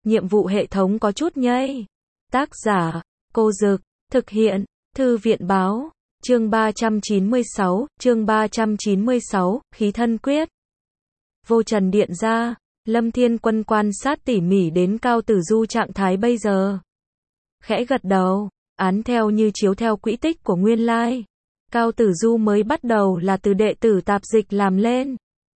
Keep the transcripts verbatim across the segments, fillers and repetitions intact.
nhiệm vụ hệ thống có chút nhây. Tác giả, Cô Dực, thực hiện, Thư viện báo, chương ba trăm chín mươi sáu, chương ba trăm chín mươi sáu, khí thân quyết. Vô trần điện ra, Lâm Thiên Quân quan sát tỉ mỉ đến Cao Tử Du trạng thái bây giờ. Khẽ gật đầu, án theo như chiếu theo quỹ tích của nguyên lai. Cao Tử Du mới bắt đầu là từ đệ tử tạp dịch làm lên.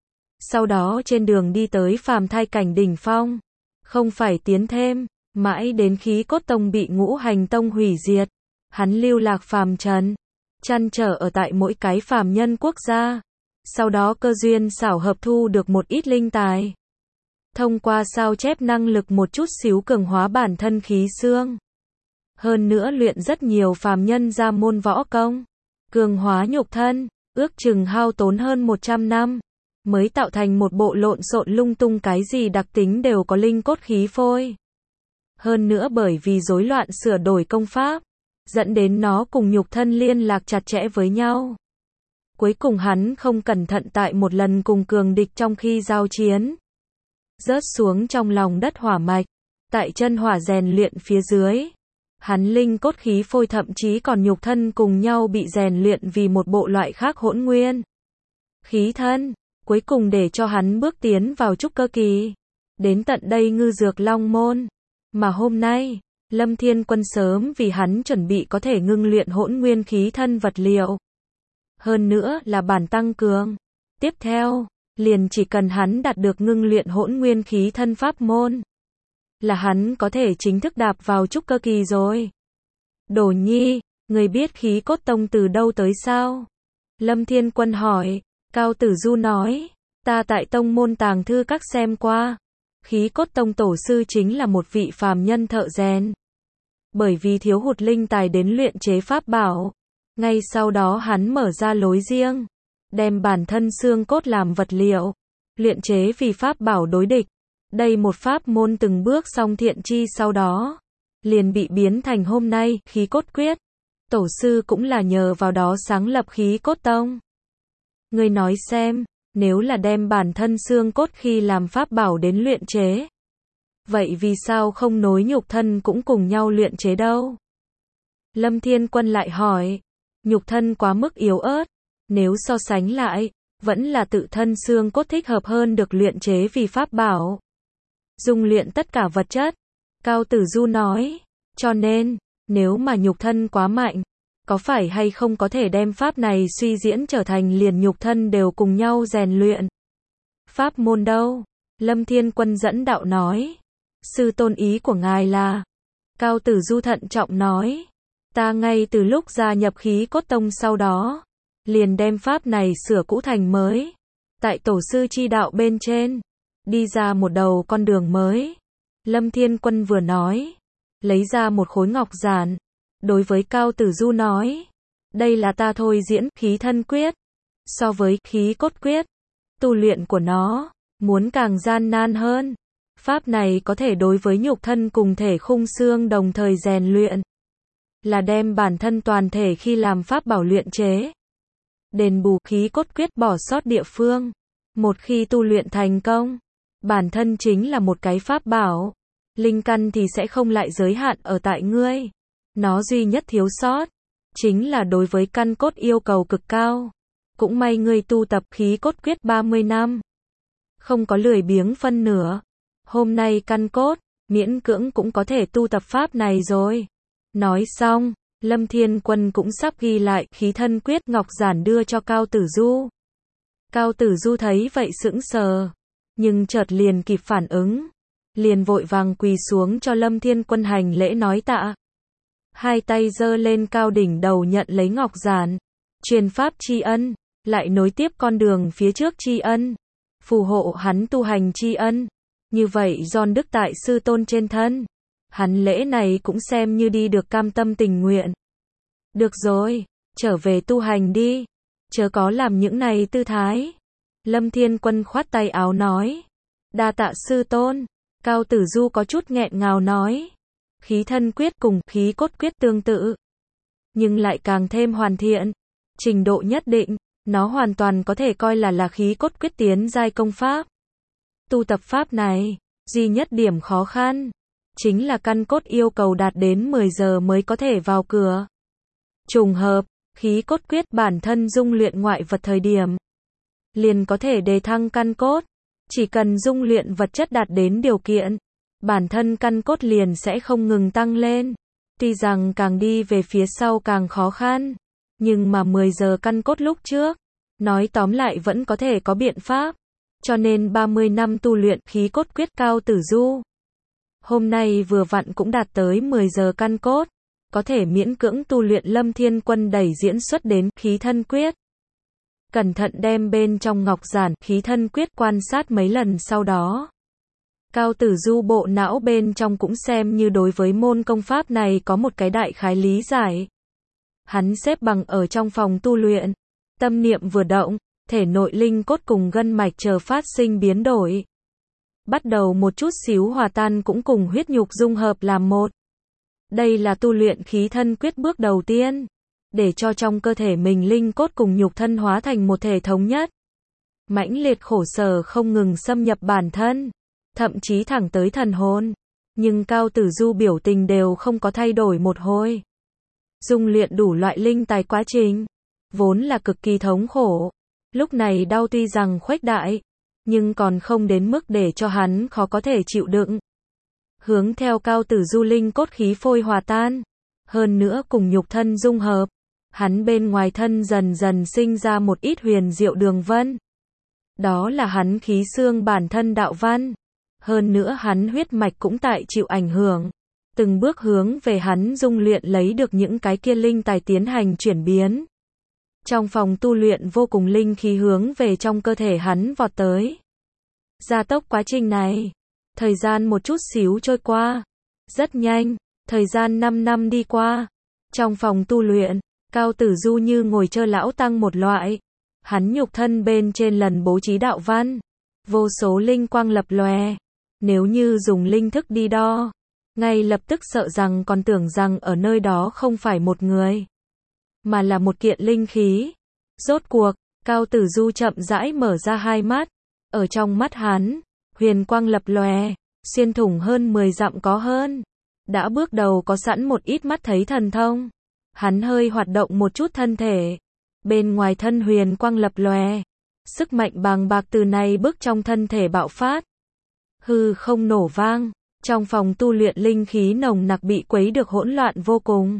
Sau đó trên đường đi tới phàm thai cảnh đỉnh phong. Không phải tiến thêm, mãi đến khí cốt tông bị ngũ hành tông hủy diệt. Hắn lưu lạc phàm trần, chăn trở ở tại mỗi cái phàm nhân quốc gia. Sau đó cơ duyên xảo hợp thu được một ít linh tài. Thông qua sao chép năng lực một chút xíu cường hóa bản thân khí xương. Hơn nữa luyện rất nhiều phàm nhân ra môn võ công. Cường hóa nhục thân, ước chừng hao tốn hơn một trăm năm. Mới tạo thành một bộ lộn xộn lung tung cái gì đặc tính đều có linh cốt khí phôi. Hơn nữa bởi vì rối loạn sửa đổi công pháp, dẫn đến nó cùng nhục thân liên lạc chặt chẽ với nhau. Cuối cùng hắn không cẩn thận tại một lần cùng cường địch trong khi giao chiến. Rớt xuống trong lòng đất hỏa mạch, tại chân hỏa rèn luyện phía dưới. Hắn linh cốt khí phôi thậm chí còn nhục thân cùng nhau bị rèn luyện vì một bộ loại khác hỗn nguyên. Khí thân, cuối cùng để cho hắn bước tiến vào trúc cơ kỳ. Đến tận đây ngư dược long môn. Mà hôm nay, Lâm Thiên Quân sớm vì hắn chuẩn bị có thể ngưng luyện hỗn nguyên khí thân vật liệu. Hơn nữa là bản tăng cường. Tiếp theo, liền chỉ cần hắn đạt được ngưng luyện hỗn nguyên khí thân pháp môn. Là hắn có thể chính thức đạp vào trúc cơ kỳ rồi. Đồ Nhi, người biết khí cốt tông từ đâu tới sao? Lâm Thiên Quân hỏi. Cao Tử Du nói, ta tại tông môn tàng thư các xem qua. Khí cốt tông tổ sư chính là một vị phàm nhân thợ rèn. Bởi vì thiếu hụt linh tài đến luyện chế pháp bảo. Ngay sau đó hắn mở ra lối riêng. Đem bản thân xương cốt làm vật liệu. Luyện chế vì pháp bảo đối địch. Đây một pháp môn từng bước song thiện chi sau đó. Liền bị biến thành hôm nay, khí cốt quyết. Tổ sư cũng là nhờ vào đó sáng lập khí cốt tông. Ngươi nói xem, nếu là đem bản thân xương cốt khi làm pháp bảo đến luyện chế. Vậy vì sao không nối nhục thân cũng cùng nhau luyện chế đâu? Lâm Thiên Quân lại hỏi, nhục thân quá mức yếu ớt. Nếu so sánh lại, vẫn là tự thân xương cốt thích hợp hơn được luyện chế vì pháp bảo. Dung luyện tất cả vật chất. Cao Tử Du nói, cho nên, nếu mà nhục thân quá mạnh, có phải hay không có thể đem pháp này suy diễn trở thành liền nhục thân đều cùng nhau rèn luyện? Pháp môn đâu? Lâm Thiên Quân dẫn đạo nói. Sư tôn ý của ngài là? Cao Tử Du thận trọng nói. Ta ngay từ lúc gia nhập khí cốt tông sau đó, liền đem pháp này sửa cũ thành mới. Tại tổ sư chi đạo bên trên, đi ra một đầu con đường mới. Lâm Thiên Quân vừa nói, lấy ra một khối ngọc giản. Đối với Cao Tử Du nói, đây là ta thôi diễn khí thân quyết. So với khí cốt quyết, tu luyện của nó, muốn càng gian nan hơn. Pháp này có thể đối với nhục thân cùng thể khung xương đồng thời rèn luyện. Là đem bản thân toàn thể khi làm pháp bảo luyện chế. Đền bù khí cốt quyết bỏ sót địa phương. Một khi tu luyện thành công, bản thân chính là một cái pháp bảo. Linh căn thì sẽ không lại giới hạn ở tại ngươi. Nó duy nhất thiếu sót, chính là đối với căn cốt yêu cầu cực cao. Cũng may ngươi tu tập khí cốt quyết ba mươi năm. Không có lười biếng phân nửa. Hôm nay căn cốt, miễn cưỡng cũng có thể tu tập pháp này rồi. Nói xong, Lâm Thiên Quân cũng sắp ghi lại khí thân quyết ngọc giản đưa cho Cao Tử Du. Cao Tử Du thấy vậy sững sờ, nhưng chợt liền kịp phản ứng. Liền vội vàng quỳ xuống cho Lâm Thiên Quân hành lễ nói tạ. Hai tay giơ lên cao đỉnh đầu nhận lấy ngọc giản. Truyền pháp tri ân, lại nối tiếp con đường phía trước tri ân. Phù hộ hắn tu hành tri ân. Như vậy giòn đức tại sư tôn trên thân. Hắn lễ này cũng xem như đi được cam tâm tình nguyện. Được rồi, trở về tu hành đi. Chớ có làm những này tư thái. Lâm Thiên Quân khoát tay áo nói. Đa tạ sư tôn. Cao Tử Du có chút nghẹn ngào nói. Khí thân quyết cùng khí cốt quyết tương tự. Nhưng lại càng thêm hoàn thiện. Trình độ nhất định, nó hoàn toàn có thể coi là là khí cốt quyết tiến giai công pháp. Tu tập pháp này, duy nhất điểm khó khăn, chính là căn cốt yêu cầu đạt đến mười giờ mới có thể vào cửa. Trùng hợp, khí cốt quyết bản thân dung luyện ngoại vật thời điểm, liền có thể đề thăng căn cốt. Chỉ cần dung luyện vật chất đạt đến điều kiện, bản thân căn cốt liền sẽ không ngừng tăng lên. Tuy rằng càng đi về phía sau càng khó khăn, nhưng mà mười giờ căn cốt lúc trước, nói tóm lại vẫn có thể có biện pháp. Cho nên ba mươi năm tu luyện khí cốt quyết Cao Tử Du, hôm nay vừa vặn cũng đạt tới mười giờ căn cốt, có thể miễn cưỡng tu luyện Lâm Thiên Quân đẩy diễn xuất đến khí thân quyết. Cẩn thận đem bên trong ngọc giản khí thân quyết quan sát mấy lần sau đó, Cao Tử Du bộ não bên trong cũng xem như đối với môn công pháp này có một cái đại khái lý giải. Hắn xếp bằng ở trong phòng tu luyện, tâm niệm vừa động, thể nội linh cốt cùng gân mạch chờ phát sinh biến đổi. Bắt đầu một chút xíu hòa tan cũng cùng huyết nhục dung hợp làm một. Đây là tu luyện khí thân quyết bước đầu tiên, để cho trong cơ thể mình linh cốt cùng nhục thân hóa thành một thể thống nhất. Mãnh liệt khổ sở không ngừng xâm nhập bản thân, thậm chí thẳng tới thần hồn. Nhưng Cao Tử Du biểu tình đều không có thay đổi một hồi. Dung luyện đủ loại linh tài quá trình, vốn là cực kỳ thống khổ. Lúc này đau tuy rằng khuếch đại, nhưng còn không đến mức để cho hắn khó có thể chịu đựng. Hướng theo Cao Tử Du linh cốt khí phôi hòa tan, hơn nữa cùng nhục thân dung hợp, hắn bên ngoài thân dần dần sinh ra một ít huyền diệu đường vân. Đó là hắn khí xương bản thân đạo văn. Hơn nữa hắn huyết mạch cũng tại chịu ảnh hưởng, từng bước hướng về hắn dung luyện lấy được những cái kia linh tài tiến hành chuyển biến. Trong phòng tu luyện vô cùng linh khí hướng về trong cơ thể hắn vọt tới. Gia tốc quá trình này, thời gian một chút xíu trôi qua, rất nhanh, thời gian năm năm đi qua. Trong phòng tu luyện, Cao Tử Du như ngồi chơi lão tăng một loại, hắn nhục thân bên trên lần bố trí đạo văn, vô số linh quang lập lòe. Nếu như dùng linh thức đi đo, ngay lập tức sợ rằng còn tưởng rằng ở nơi đó không phải một người, mà là một kiện linh khí. Rốt cuộc, Cao Tử Du chậm rãi mở ra hai mắt, ở trong mắt hắn, huyền quang lập lòe, xuyên thủng hơn mười dặm có hơn. Đã bước đầu có sẵn một ít mắt thấy thần thông. Hắn hơi hoạt động một chút thân thể, bên ngoài thân huyền quang lập lòe, sức mạnh bàng bạc từ này bước trong thân thể bạo phát. Hư không nổ vang, trong phòng tu luyện linh khí nồng nặc bị quấy được hỗn loạn vô cùng.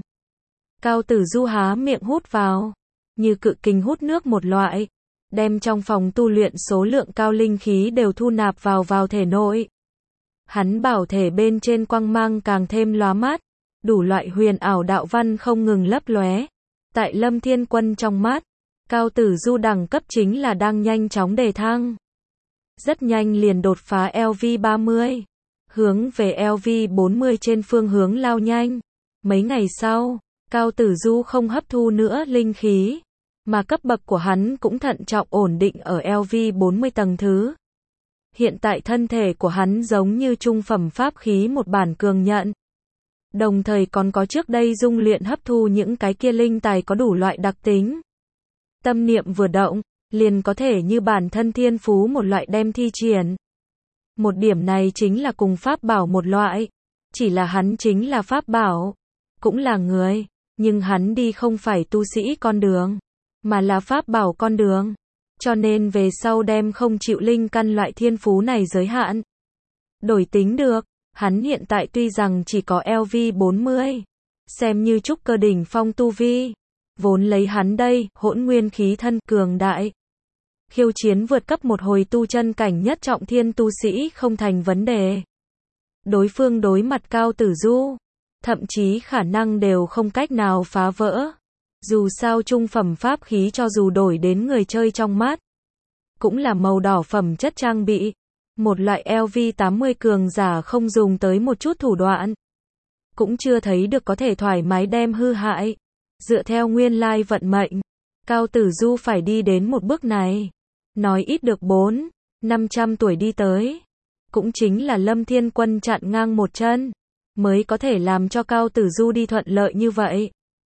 Cao Tử Du há miệng hút vào, như cự kình hút nước một loại, đem trong phòng tu luyện số lượng cao linh khí đều thu nạp vào vào thể nội. Hắn bảo thể bên trên quang mang càng thêm lóa mắt, đủ loại huyền ảo đạo văn không ngừng lấp lóe. Tại Lâm Thiên Quân trong mắt, Cao Tử Du đẳng cấp chính là đang nhanh chóng đề thăng. Rất nhanh liền đột phá L V ba mươi, hướng về L V bốn mươi trên phương hướng lao nhanh. Mấy ngày sau, Cao Tử Du không hấp thu nữa linh khí, mà cấp bậc của hắn cũng thận trọng ổn định ở L V bốn mươi tầng thứ. Hiện tại thân thể của hắn giống như trung phẩm pháp khí một bản cường nhận. Đồng thời còn có trước đây dung luyện hấp thu những cái kia linh tài có đủ loại đặc tính. Tâm niệm vừa động, liền có thể như bản thân thiên phú một loại đem thi triển. Một điểm này chính là cùng pháp bảo một loại. Chỉ là hắn chính là pháp bảo, cũng là người, nhưng hắn đi không phải tu sĩ con đường, mà là pháp bảo con đường. Cho nên về sau đem không chịu linh căn loại thiên phú này giới hạn. Đổi tính được, hắn hiện tại tuy rằng chỉ có L V bốn mươi, xem như trúc cơ đỉnh phong tu vi, vốn lấy hắn đây, hỗn nguyên khí thân cường đại. Khiêu chiến vượt cấp một hồi tu chân cảnh nhất trọng thiên tu sĩ không thành vấn đề. Đối phương đối mặt Cao Tử Du, thậm chí khả năng đều không cách nào phá vỡ. Dù sao trung phẩm pháp khí cho dù đổi đến người chơi trong mắt, cũng là màu đỏ phẩm chất trang bị. Một loại L V tám mươi cường giả không dùng tới một chút thủ đoạn, cũng chưa thấy được có thể thoải mái đem hư hại. Dựa theo nguyên lai vận mệnh, Cao Tử Du phải đi đến một bước này. Nói ít được bốn, năm trăm tuổi đi tới. Cũng chính là Lâm Thiên Quân chặn ngang một chân, mới có thể làm cho Cao Tử Du đi thuận lợi như vậy.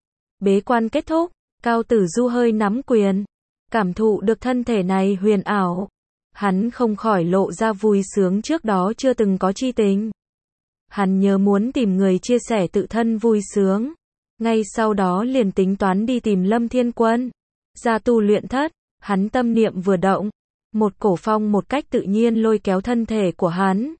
Bế quan kết thúc, Cao Tử Du hơi nắm quyền, cảm thụ được thân thể này huyền ảo. Hắn không khỏi lộ ra vui sướng trước đó chưa từng có chi tình. Hắn nhớ muốn tìm người chia sẻ tự thân vui sướng. Ngay sau đó liền tính toán đi tìm Lâm Thiên Quân. Ra tu luyện thất, hắn tâm niệm vừa động. Một cổ phong một cách tự nhiên lôi kéo thân thể của hắn.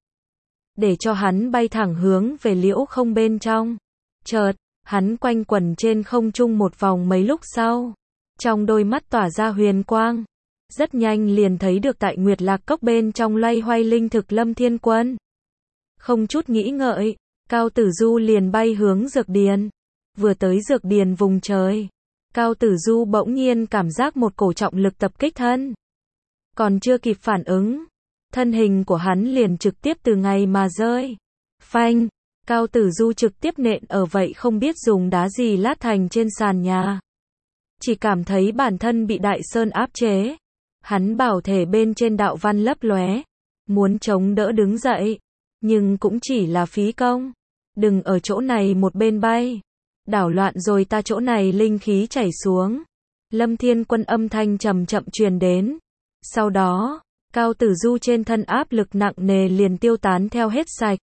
Để cho hắn bay thẳng hướng về liễu không bên trong. Chợt, hắn quanh quẩn trên không trung một vòng mấy lúc sau. Trong đôi mắt tỏa ra huyền quang. Rất nhanh liền thấy được tại Nguyệt Lạc Cốc bên trong loay hoay linh thực Lâm Thiên Quân. Không chút nghĩ ngợi, Cao Tử Du liền bay hướng dược điền. Vừa tới dược điền vùng trời, Cao Tử Du bỗng nhiên cảm giác một cổ trọng lực tập kích thân. Còn chưa kịp phản ứng, thân hình của hắn liền trực tiếp từ ngày mà rơi. Phanh, Cao Tử Du trực tiếp nện ở vậy không biết dùng đá gì lát thành trên sàn nhà. Chỉ cảm thấy bản thân bị đại sơn áp chế. Hắn bảo thể bên trên đạo văn lấp lóe, muốn chống đỡ đứng dậy, nhưng cũng chỉ là phí công. Đừng ở chỗ này một bên bay, đảo loạn rồi ta chỗ này linh khí chảy xuống. Lâm Thiên Quân âm thanh chậm chậm truyền đến. Sau đó, Cao Tử Du trên thân áp lực nặng nề liền tiêu tán theo hết sạch.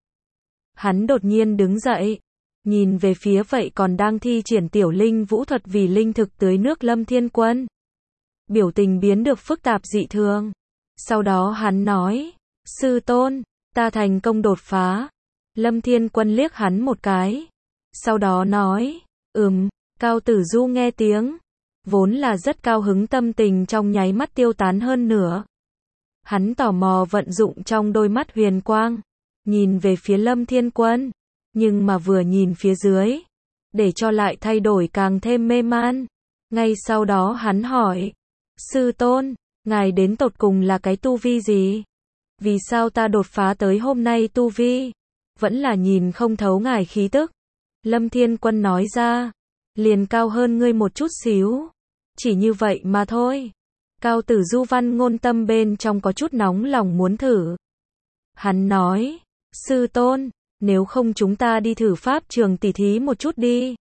Hắn đột nhiên đứng dậy, nhìn về phía vậy còn đang thi triển tiểu linh vũ thuật vì linh thực tưới nước Lâm Thiên Quân. Biểu tình biến được phức tạp dị thường. Sau đó hắn nói, sư tôn, ta thành công đột phá. Lâm Thiên Quân liếc hắn một cái. Sau đó nói, ừm, Cao Tử Du nghe tiếng. Vốn là rất cao hứng tâm tình trong nháy mắt tiêu tán hơn nữa. Hắn tò mò vận dụng trong đôi mắt huyền quang. Nhìn về phía Lâm Thiên Quân. Nhưng mà vừa nhìn phía dưới. Để cho lại thay đổi càng thêm mê man. Ngay sau đó hắn hỏi. Sư tôn, ngài đến tột cùng là cái tu vi gì? Vì sao ta đột phá tới hôm nay tu vi? Vẫn là nhìn không thấu ngài khí tức. Lâm Thiên Quân nói ra. Liền cao hơn ngươi một chút xíu. Chỉ như vậy mà thôi. Cao Tử Du văn ngôn tâm bên trong có chút nóng lòng muốn thử. Hắn nói. Sư tôn, nếu không chúng ta đi thử pháp trường tỉ thí một chút đi.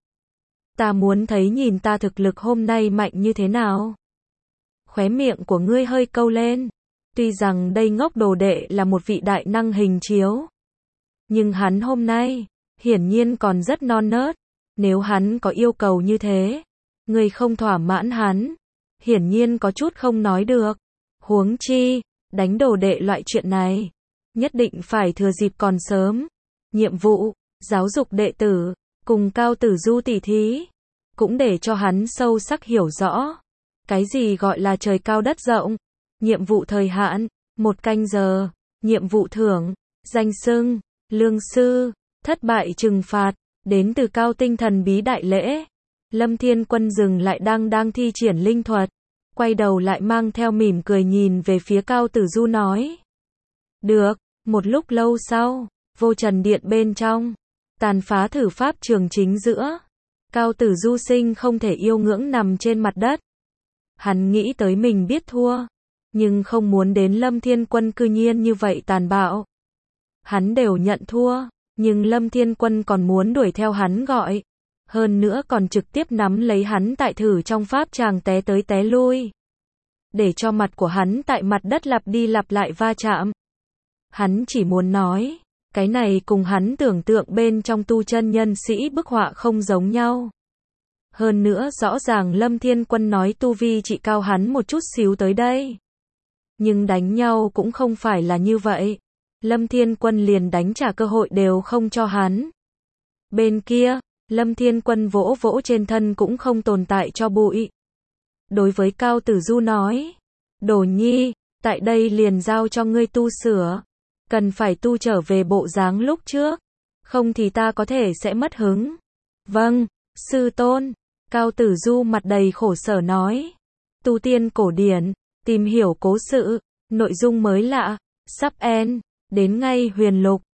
Ta muốn thấy nhìn ta thực lực hôm nay mạnh như thế nào. Khóe miệng của ngươi hơi câu lên. Tuy rằng đây ngốc đồ đệ là một vị đại năng hình chiếu. Nhưng hắn hôm nay, hiển nhiên còn rất non nớt. Nếu hắn có yêu cầu như thế, ngươi không thỏa mãn hắn, hiển nhiên có chút không nói được. Huống chi, đánh đồ đệ loại chuyện này, nhất định phải thừa dịp còn sớm. Nhiệm vụ, giáo dục đệ tử, cùng Cao Tử Du tỉ thí, cũng để cho hắn sâu sắc hiểu rõ. Cái gì gọi là trời cao đất rộng. Nhiệm vụ thời hạn, một canh giờ. Nhiệm vụ thưởng, danh xưng, lương sư, thất bại trừng phạt, đến từ cao tinh thần bí đại lễ. Lâm Thiên Quân dừng lại đang đang thi triển linh thuật. Quay đầu lại mang theo mỉm cười nhìn về phía Cao Tử Du nói. Được, một lúc lâu sau, vô trần điện bên trong, tàn phá thử pháp trường chính giữa. Cao Tử Du sinh không thể yêu ngưỡng nằm trên mặt đất. Hắn nghĩ tới mình biết thua, nhưng không muốn đến Lâm Thiên Quân cư nhiên như vậy tàn bạo. Hắn đều nhận thua, nhưng Lâm Thiên Quân còn muốn đuổi theo hắn gọi. Hơn nữa còn trực tiếp nắm lấy hắn tại thử trong pháp tràng té tới té lui. Để cho mặt của hắn tại mặt đất lặp đi lặp lại va chạm. Hắn chỉ muốn nói, cái này cùng hắn tưởng tượng bên trong tu chân nhân sĩ bức họa không giống nhau. Hơn nữa rõ ràng Lâm Thiên Quân nói tu vi chỉ cao hắn một chút xíu tới đây. Nhưng đánh nhau cũng không phải là như vậy. Lâm Thiên Quân liền đánh trả cơ hội đều không cho hắn. Bên kia, Lâm Thiên Quân vỗ vỗ trên thân cũng không tồn tại cho bụi. Đối với Cao Tử Du nói, Đồ Nhi, tại đây liền giao cho ngươi tu sửa. Cần phải tu trở về bộ dáng lúc trước. Không thì ta có thể sẽ mất hứng. Vâng, sư tôn. Cao Tử Du mặt đầy khổ sở nói. Tu tiên cổ điển, tìm hiểu cố sự, nội dung mới lạ, sắp end, đến ngay huyền lục.